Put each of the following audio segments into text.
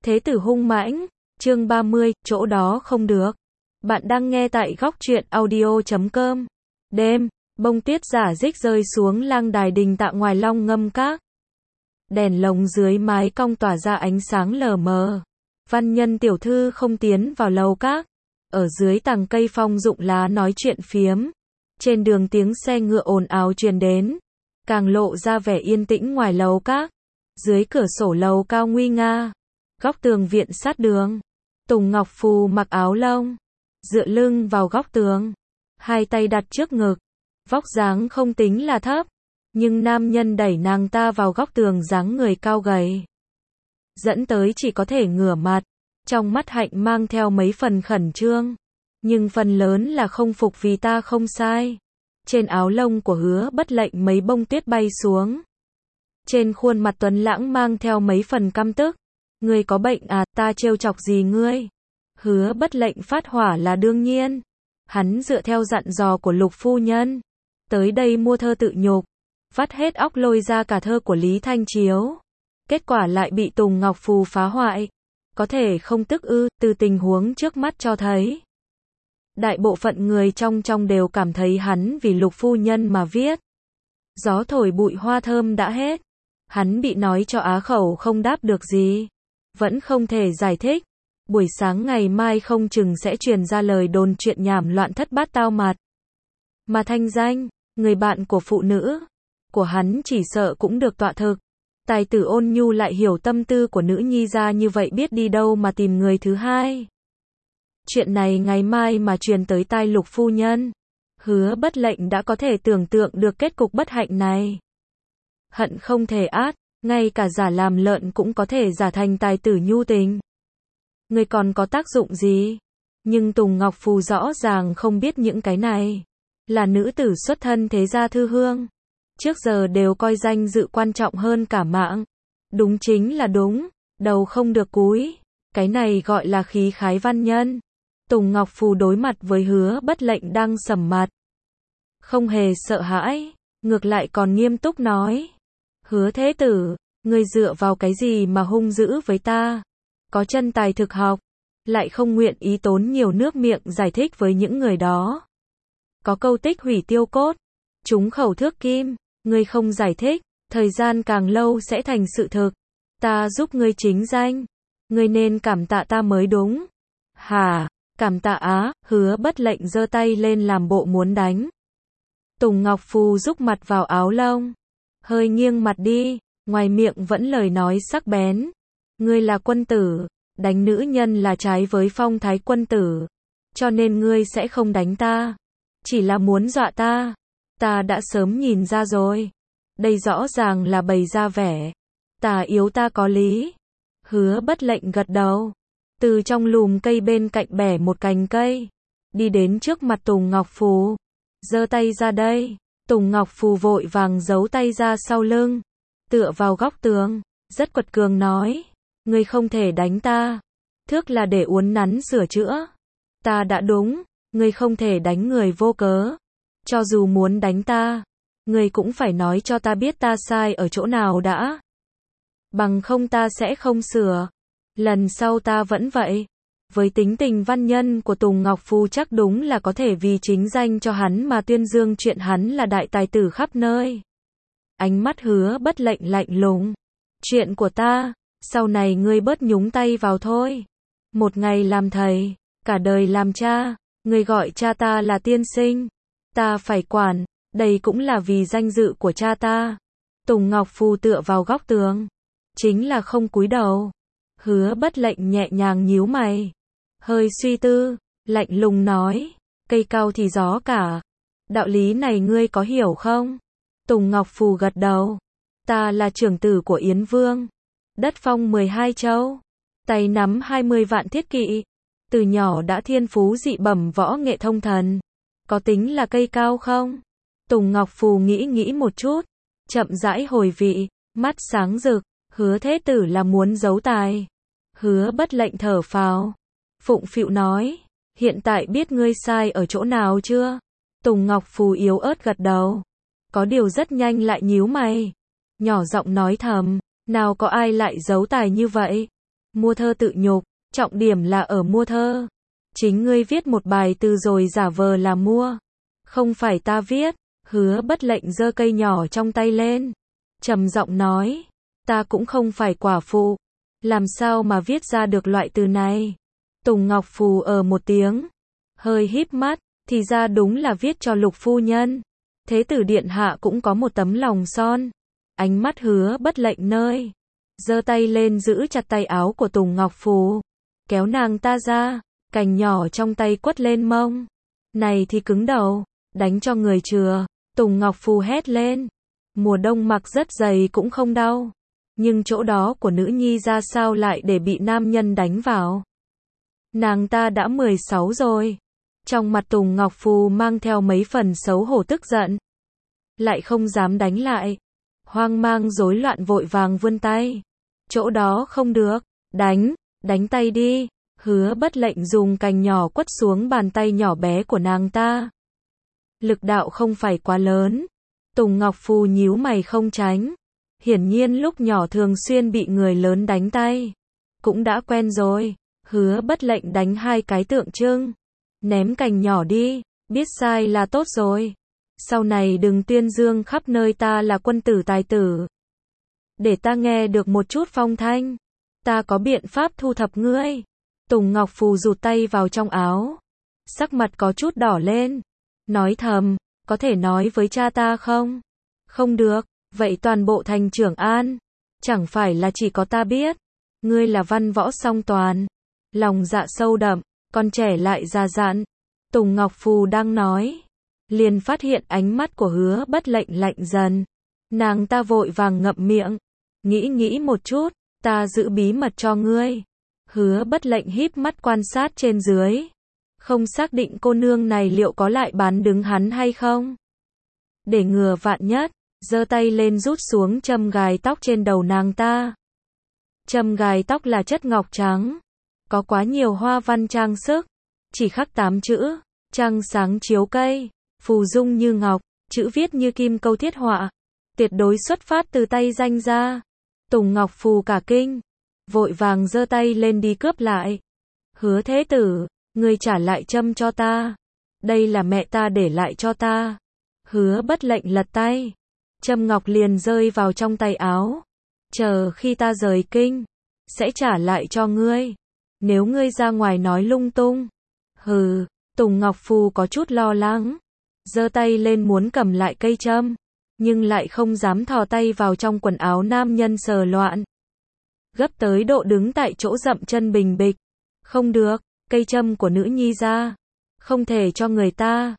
Thế tử hung mãnh, chương 30, chỗ đó không được. Bạn đang nghe tại góc truyện audio.com. Đêm, bông tuyết rả rích rơi xuống lang đài đình Tạ ngoài Long Ngâm Các. Đèn lồng dưới mái cong tỏa ra ánh sáng lờ mờ. Văn nhân tiểu thư không tiến vào lầu các. Ở dưới tàng cây phong rụng lá nói chuyện phiếm. Trên đường tiếng xe ngựa ồn ào truyền đến. Càng lộ ra vẻ yên tĩnh ngoài lầu các. Dưới cửa sổ lầu cao nguy nga. Góc tường viện sát đường. Tùng Ngọc Phù mặc áo lông. Dựa lưng vào góc tường. Hai tay đặt trước ngực. Vóc dáng không tính là thấp. Nhưng nam nhân đẩy nàng ta vào góc tường dáng người cao gầy. Dẫn tới chỉ có thể ngửa mặt. Trong mắt hạnh mang theo mấy phần khẩn trương. Nhưng phần lớn là không phục vì ta không sai. Trên áo lông của Hứa Bất Lệnh mấy bông tuyết bay xuống. Trên khuôn mặt tuấn lãng mang theo mấy phần căm tức. Ngươi có bệnh à, ta trêu chọc gì ngươi? Hứa Bất Lệnh phát hỏa là đương nhiên. Hắn dựa theo dặn dò của Lục phu nhân. Tới đây mua thơ tự nhục. Vắt hết óc lôi ra cả thơ của Lý Thanh Chiếu. Kết quả lại bị Tùng Ngọc Phù phá hoại. Có thể không tức ư, từ tình huống trước mắt cho thấy. Đại bộ phận người trong đều cảm thấy hắn vì Lục phu nhân mà viết. Gió thổi bụi hoa thơm đã hết. Hắn bị nói cho á khẩu không đáp được gì. Vẫn không thể giải thích. Buổi sáng ngày mai không chừng sẽ truyền ra lời đồn chuyện nhảm loạn thất bát tao mặt. Mà thanh danh, người bạn của phụ nữ, của hắn chỉ sợ cũng được tọa thực. Tài tử Ôn Nhu lại hiểu tâm tư của nữ nhi ra như vậy biết đi đâu mà tìm người thứ hai. Chuyện này ngày mai mà truyền tới tai Lục phu nhân. Hứa Bất Lệnh đã có thể tưởng tượng được kết cục bất hạnh này. Hận không thể át, ngay cả giả làm lợn cũng có thể giả thành tài tử nhu tình. Người còn có tác dụng gì? Nhưng Tùng Ngọc Phù rõ ràng không biết những cái này. Là nữ tử xuất thân thế gia thư hương. Trước giờ đều coi danh dự quan trọng hơn cả mạng. Đúng chính là đúng, đầu không được cúi. Cái này gọi là khí khái văn nhân. Tùng Ngọc Phù đối mặt với Hứa Bất Lệnh đang sầm mặt. Không hề sợ hãi, ngược lại còn nghiêm túc nói. Hứa thế tử, ngươi dựa vào cái gì mà hung dữ với ta? Có chân tài thực học, lại không nguyện ý tốn nhiều nước miệng giải thích với những người đó. Có câu tích hủy tiêu cốt, trúng khẩu thước kim, ngươi không giải thích, thời gian càng lâu sẽ thành sự thực. Ta giúp ngươi chính danh, ngươi nên cảm tạ ta mới đúng. Hả, cảm tạ á? Hứa Bất Lệnh giơ tay lên làm bộ muốn đánh. Tùng Ngọc Phù rúc mặt vào áo lông, hơi nghiêng mặt đi, ngoài miệng vẫn lời nói sắc bén. Ngươi là quân tử, đánh nữ nhân là trái với phong thái quân tử. Cho nên ngươi sẽ không đánh ta. Chỉ là muốn dọa ta. Ta đã sớm nhìn ra rồi. Đây rõ ràng là bày ra vẻ. Tà yếu ta có lý. Hứa Bất Lệnh gật đầu. Từ trong lùm cây bên cạnh bẻ một cành cây. Đi đến trước mặt Tùng Ngọc Phù. Giơ tay ra đây. Tùng Ngọc Phù vội vàng giấu tay ra sau lưng. Tựa vào góc tường. Rất quật cường nói. Ngươi không thể đánh ta. Thước là để uốn nắn sửa chữa. Ta đã đúng. Ngươi không thể đánh người vô cớ. Cho dù muốn đánh ta, ngươi cũng phải nói cho ta biết ta sai ở chỗ nào đã. Bằng không ta sẽ không sửa. Lần sau ta vẫn vậy. Với tính tình văn nhân của Tùng Ngọc Phù chắc đúng là có thể vì chính danh cho hắn mà tuyên dương chuyện hắn là đại tài tử khắp nơi. Ánh mắt Hứa Bất Lệnh lạnh lùng. Chuyện của ta, sau này ngươi bớt nhúng tay vào thôi. Một ngày làm thầy, cả đời làm cha, ngươi gọi cha ta là tiên sinh. Ta phải quản, đây cũng là vì danh dự của cha ta. Tùng Ngọc Phù tựa vào góc tường. Chính là không cúi đầu. Hứa Bất Lệnh nhẹ nhàng nhíu mày. Hơi suy tư, lạnh lùng nói. Cây cao thì gió cả. Đạo lý này ngươi có hiểu không? Tùng Ngọc Phù gật đầu. Ta là trưởng tử của Yến Vương. Đất phong 12 châu. Tay nắm 20 vạn thiết kỵ. Từ nhỏ đã thiên phú dị bẩm võ nghệ thông thần. Có tính là cây cao không? Tùng Ngọc Phù nghĩ một chút. Chậm rãi hồi vị. Mắt sáng rực. Hứa thế tử là muốn giấu tài. Hứa Bất Lệnh thở phào. Phụng phịu nói. Hiện tại biết ngươi sai ở chỗ nào chưa? Tùng Ngọc Phù yếu ớt gật đầu. Có điều rất nhanh lại nhíu mày. Nhỏ giọng nói thầm. Nào có ai lại giấu tài như vậy? Mua thơ tự nhục, trọng điểm là ở mua thơ. Chính ngươi viết một bài từ rồi giả vờ là mua. Không phải ta viết. Hứa Bất Lệnh giơ cây nhỏ trong tay lên. Trầm giọng nói. Ta cũng không phải quả phụ. Làm sao mà viết ra được loại từ này? Tùng Ngọc Phù một tiếng. Hơi híp mắt. Thì ra đúng là viết cho Lục phu nhân. Thế tử điện hạ cũng có một tấm lòng son. Ánh mắt Hứa Bất Lệnh nơi. Giơ tay lên giữ chặt tay áo của Tùng Ngọc Phù. Kéo nàng ta ra. Cành nhỏ trong tay quất lên mông. Này thì cứng đầu. Đánh cho người chừa. Tùng Ngọc Phù hét lên. Mùa đông mặc rất dày cũng không đau. Nhưng chỗ đó của nữ nhi ra sao lại để bị nam nhân đánh vào. Nàng ta đã 16 rồi. Trong mặt Tùng Ngọc Phù mang theo mấy phần xấu hổ tức giận. Lại không dám đánh lại. Hoang mang rối loạn vội vàng vươn tay. Chỗ đó không được. Đánh tay đi. Hứa Bất Lệnh dùng cành nhỏ quất xuống bàn tay nhỏ bé của nàng ta. Lực đạo không phải quá lớn. Tùng Ngọc Phù nhíu mày không tránh. Hiển nhiên lúc nhỏ thường xuyên bị người lớn đánh tay. Cũng đã quen rồi. Hứa Bất Lệnh đánh 2 cái tượng trưng. Ném cành nhỏ đi. Biết sai là tốt rồi. Sau này đừng tuyên dương khắp nơi ta là quân tử tài tử. Để ta nghe được một chút phong thanh. Ta có biện pháp thu thập ngươi. Tùng Ngọc Phù rụt tay vào trong áo. Sắc mặt có chút đỏ lên. Nói thầm, có thể nói với cha ta không? Không được, vậy toàn bộ thành Trường An. Chẳng phải là chỉ có ta biết. Ngươi là văn võ song toàn. Lòng dạ sâu đậm, con trẻ lại già dặn. Tùng Ngọc Phù đang nói. Liền phát hiện ánh mắt của Hứa Bất Lệnh lạnh dần. Nàng ta vội vàng ngậm miệng. Nghĩ một chút, ta giữ bí mật cho ngươi. Hứa Bất Lệnh híp mắt quan sát trên dưới. Không xác định cô nương này liệu có lại bán đứng hắn hay không. Để ngừa vạn nhất, giơ tay lên rút xuống châm gài tóc trên đầu nàng ta. Châm gài tóc là chất ngọc trắng. Có quá nhiều hoa văn trang sức. Chỉ khắc 8 chữ. Trăng sáng chiếu cây. Phù dung như ngọc. Chữ viết như kim câu thiết họa. Tuyệt đối xuất phát từ tay danh gia. Tùng Ngọc Phù cả kinh. Vội vàng giơ tay lên đi cướp lại. Hứa thế tử, ngươi trả lại châm cho ta. Đây là mẹ ta để lại cho ta. Hứa Bất Lệnh lật tay. Châm ngọc liền rơi vào trong tay áo. Chờ khi ta rời kinh, sẽ trả lại cho ngươi. Nếu ngươi ra ngoài nói lung tung. Hừ, Tùng Ngọc Phù có chút lo lắng. Giơ tay lên muốn cầm lại cây châm. Nhưng lại không dám thò tay vào trong quần áo nam nhân sờ loạn. Gấp tới độ đứng tại chỗ dậm chân bình bịch. Không được, cây châm của nữ nhi ra. Không thể cho người ta.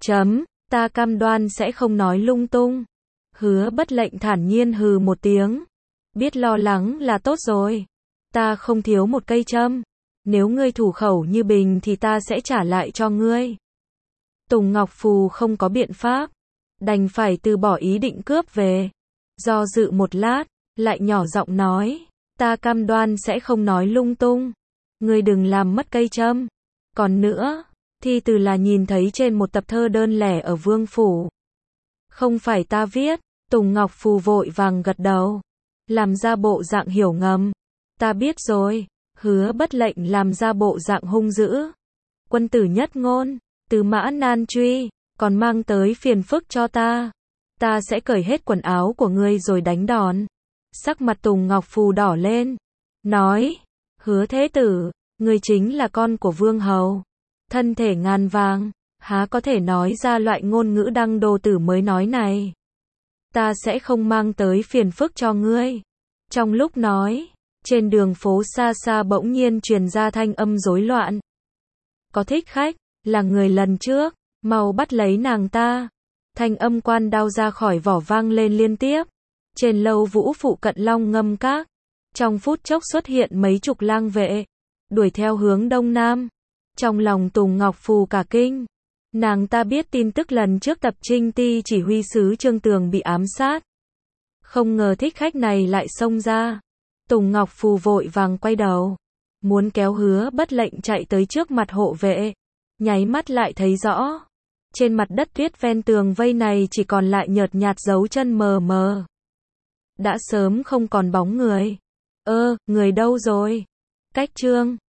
Ta cam đoan sẽ không nói lung tung. Hứa Bất Lệnh thản nhiên hừ một tiếng. Biết lo lắng là tốt rồi. Ta không thiếu một cây châm. Nếu ngươi thủ khẩu như bình thì ta sẽ trả lại cho ngươi. Tùng Ngọc Phù không có biện pháp. Đành phải từ bỏ ý định cướp về. Do dự một lát, lại nhỏ giọng nói. Ta cam đoan sẽ không nói lung tung. Ngươi đừng làm mất cây châm. Còn nữa, thi từ là nhìn thấy trên một tập thơ đơn lẻ ở Vương Phủ. Không phải ta viết. Tùng Ngọc Phù vội vàng gật đầu. Làm ra bộ dạng hiểu ngầm. Ta biết rồi. Hứa Bất Lệnh làm ra bộ dạng hung dữ. Quân tử nhất ngôn. Từ mã nan truy. Còn mang tới phiền phức cho ta. Ta sẽ cởi hết quần áo của ngươi rồi đánh đòn. Sắc mặt Tùng Ngọc Phù đỏ lên. Nói. Hứa thế tử. Ngươi chính là con của vương hầu. Thân thể ngàn vàng. Há có thể nói ra loại ngôn ngữ đăng đồ tử mới nói này. Ta sẽ không mang tới phiền phức cho ngươi. Trong lúc nói, trên đường phố xa xa bỗng nhiên truyền ra thanh âm rối loạn. Có thích khách, là người lần trước, mau bắt lấy nàng ta. Thanh âm quan đao ra khỏi vỏ vang lên liên tiếp. Trên lâu vũ phụ cận Long Ngâm Các. Trong phút chốc xuất hiện mấy chục lang vệ. Đuổi theo hướng đông nam. Trong lòng Tùng Ngọc Phù cả kinh. Nàng ta biết tin tức lần trước Tập Trinh Ti chỉ huy sứ Trương Tường bị ám sát. Không ngờ thích khách này lại xông ra. Tùng Ngọc Phù vội vàng quay đầu. Muốn kéo Hứa Bất Lệnh chạy tới trước mặt hộ vệ. Nháy mắt lại thấy rõ. Trên mặt đất tuyết ven tường vây này chỉ còn lại nhợt nhạt dấu chân mờ mờ. Đã sớm không còn bóng người. Người đâu rồi? Cách chương